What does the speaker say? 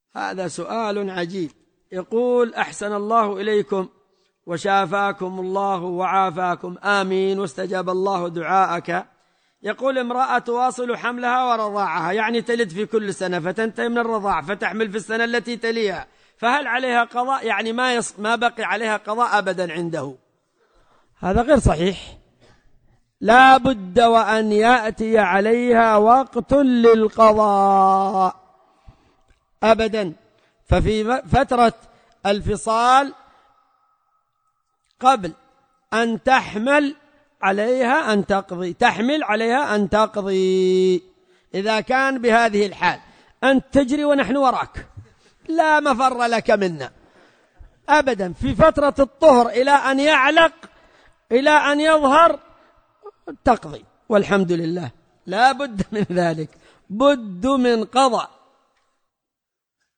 هذا سؤال عجيب. يقول: أحسن الله إليكم وشافاكم الله وعافاكم، آمين، واستجاب الله دعاءك. يقول: امرأة تواصل حملها ورضاعها، يعني تلد في كل سنة فتنتهي من الرضاع فتحمل في السنة التي تليها، فهل عليها قضاء؟ يعني ما بقي عليها قضاء أبدا عنده. هذا غير صحيح. لا بد وأن يأتي عليها وقت للقضاء أبدا. ففي فترة الفصال قبل أن تحمل عليها أن تقضي، تحمل عليها أن تقضي. إذا كان بهذه الحال أنت تجري ونحن وراك، لا مفر لك منا أبدا. في فترة الطهر إلى أن يعلق، إلى أن يظهر، تقضي، والحمد لله. لا بد من ذلك، بد من قضاء.